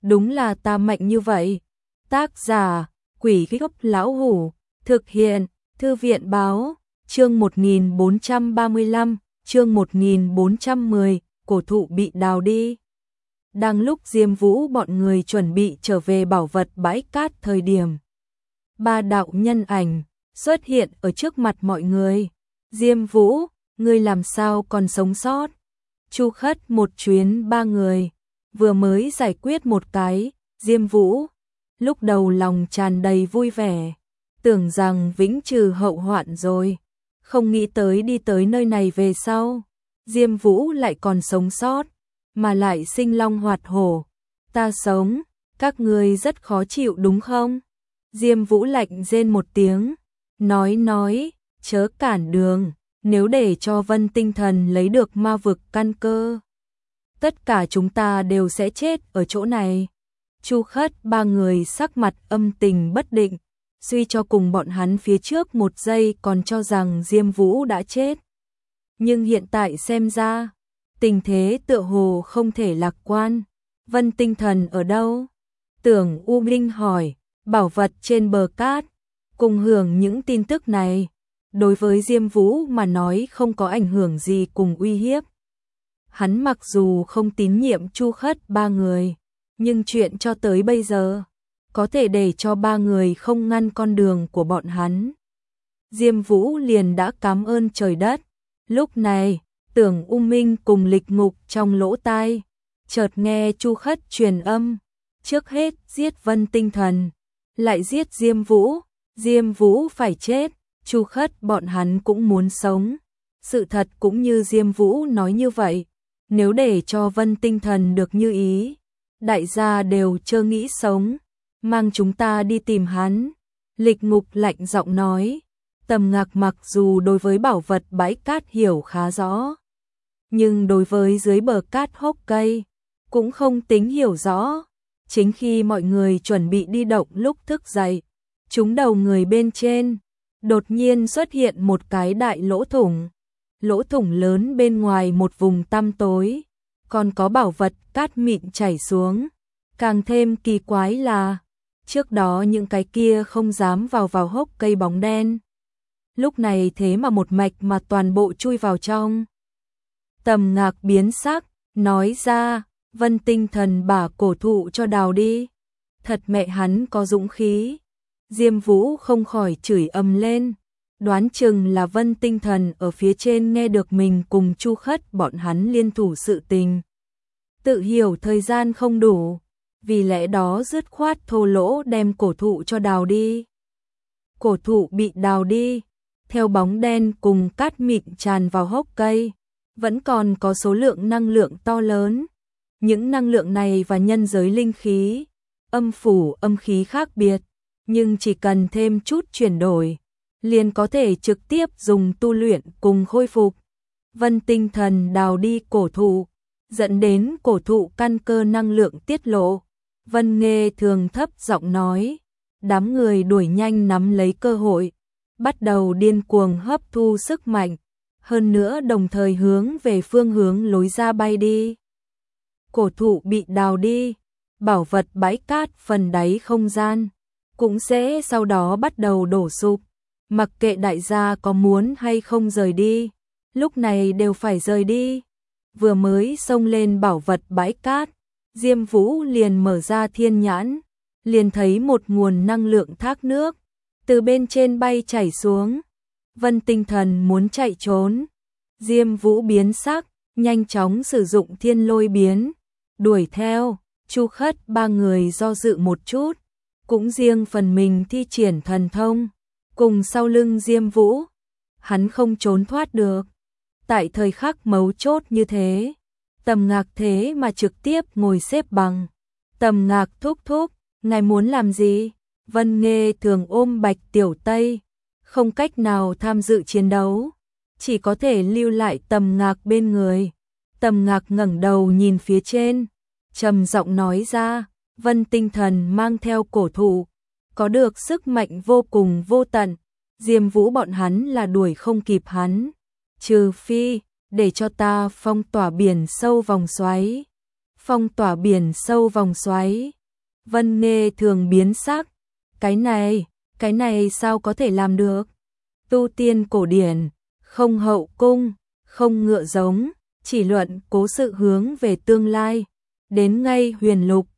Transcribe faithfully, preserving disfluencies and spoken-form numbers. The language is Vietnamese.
đúng là ta mạnh như vậy. Tác giả, Quỷ Gốc Lão Hủ, thực hiện, Thư viện báo, chương một nghìn bốn trăm ba mươi lăm, chương một nghìn bốn trăm mười, cổ thụ bị đào đi. Đang lúc Diêm Vũ bọn người chuẩn bị trở về bảo vật bãi cát thời điểm. Ba đạo nhân ảnh xuất hiện ở trước mặt mọi người. Diêm Vũ, ngươi làm sao còn sống sót? Chu Khất một chuyến ba người, vừa mới giải quyết một cái, Diêm Vũ. Lúc đầu lòng tràn đầy vui vẻ, tưởng rằng vĩnh trừ hậu hoạn rồi. Không nghĩ tới đi tới nơi này về sau, Diêm Vũ lại còn sống sót, mà lại sinh long hoạt hổ. Ta sống, các ngươi rất khó chịu đúng không? Diêm Vũ lạnh rên một tiếng, nói nói, chớ cản đường, nếu để cho Vân Tinh Thần lấy được ma vực căn cơ, tất cả chúng ta đều sẽ chết ở chỗ này. Chu Khất ba người sắc mặt âm tình bất định, suy cho cùng bọn hắn phía trước một giây còn cho rằng Diêm Vũ đã chết. Nhưng hiện tại xem ra, tình thế tựa hồ không thể lạc quan. Vân Tinh Thần ở đâu? Tưởng U Minh hỏi. Bảo vật trên bờ cát. Cùng hưởng những tin tức này, đối với Diêm Vũ mà nói không có ảnh hưởng gì cùng uy hiếp. Hắn mặc dù không tín nhiệm Chu Khất ba người, nhưng chuyện cho tới bây giờ, có thể để cho ba người không ngăn con đường của bọn hắn. Diêm Vũ liền đã cảm ơn trời đất. Lúc này, Tưởng U Minh cùng Lịch Ngục trong lỗ tai, chợt nghe Chu Khất truyền âm, trước hết giết Vân Tinh Thần, lại giết Diêm Vũ, Diêm Vũ phải chết, Chu Khất bọn hắn cũng muốn sống. Sự thật cũng như Diêm Vũ nói như vậy, nếu để cho Vân Tinh Thần được như ý, đại gia đều chơ nghĩ sống, mang chúng ta đi tìm hắn. Lịch Ngục lạnh giọng nói. Tầm Ngạc mặc dù đối với bảo vật bãi cát hiểu khá rõ, nhưng đối với dưới bờ cát hốc cây cũng không tính hiểu rõ. Chính khi mọi người chuẩn bị đi động lúc thức dậy, chúng đầu người bên trên đột nhiên xuất hiện một cái đại lỗ thủng. Lỗ thủng lớn bên ngoài một vùng tăm tối, còn có bảo vật cát mịn chảy xuống. Càng thêm kỳ quái là, trước đó những cái kia không dám vào vào hốc cây bóng đen, lúc này thế mà một mạch mà toàn bộ chui vào trong. Tầm Ngạc biến sắc, nói ra, Vân Tinh Thần bả cổ thụ cho đào đi. Thật mẹ hắn có dũng khí. Diêm Vũ không khỏi chửi ầm lên, đoán chừng là Vân Tinh Thần ở phía trên nghe được mình cùng Chu Khất bọn hắn liên thủ sự tình. Tự hiểu thời gian không đủ, vì lẽ đó dứt khoát thô lỗ đem cổ thụ cho đào đi. Cổ thụ bị đào đi, theo bóng đen cùng cát mịn tràn vào hốc cây, vẫn còn có số lượng năng lượng to lớn. Những năng lượng này và nhân giới linh khí, âm phủ âm khí khác biệt, nhưng chỉ cần thêm chút chuyển đổi, liền có thể trực tiếp dùng tu luyện cùng khôi phục. Vân Tinh Thần đào đi cổ thụ, dẫn đến cổ thụ căn cơ năng lượng tiết lộ. Vân Nghê thường thấp giọng nói, đám người đuổi nhanh nắm lấy cơ hội, bắt đầu điên cuồng hấp thu sức mạnh, hơn nữa đồng thời hướng về phương hướng lối ra bay đi. Cổ thụ bị đào đi, bảo vật bãi cát phần đáy không gian cũng sẽ sau đó bắt đầu đổ sụp. Mặc kệ đại gia có muốn hay không rời đi, lúc này đều phải rời đi. Vừa mới xông lên bảo vật bãi cát, Diêm Vũ liền mở ra thiên nhãn, liền thấy một nguồn năng lượng thác nước từ bên trên bay chảy xuống. Vân Tinh Thần muốn chạy trốn, Diêm Vũ biến sắc, nhanh chóng sử dụng thiên lôi biến, đuổi theo. Chu Khất ba người do dự một chút, cũng riêng phần mình thi triển thần thông, cùng sau lưng Diêm Vũ. Hắn không trốn thoát được. Tại thời khắc mấu chốt như thế, Tầm Ngạc thế mà trực tiếp ngồi xếp bằng. Tầm Ngạc thúc thúc, ngài muốn làm gì? Vân Nghê thường ôm Bạch Tiểu Tây, không cách nào tham dự chiến đấu, chỉ có thể lưu lại Tầm Ngạc bên người. Tầm Ngạc ngẩng đầu nhìn phía trên, trầm giọng nói ra, Vân Tinh Thần mang theo cổ thụ, có được sức mạnh vô cùng vô tận. Diêm Vũ bọn hắn là đuổi không kịp hắn, trừ phi để cho ta phong tỏa biển sâu vòng xoáy. phong tỏa biển sâu vòng xoáy. Vân Nghê thường biến sắc, cái này, cái này sao có thể làm được? Tu tiên cổ điển, không hậu cung, không ngựa giống, chỉ luận cố sự hướng về tương lai, đến ngay huyền lục,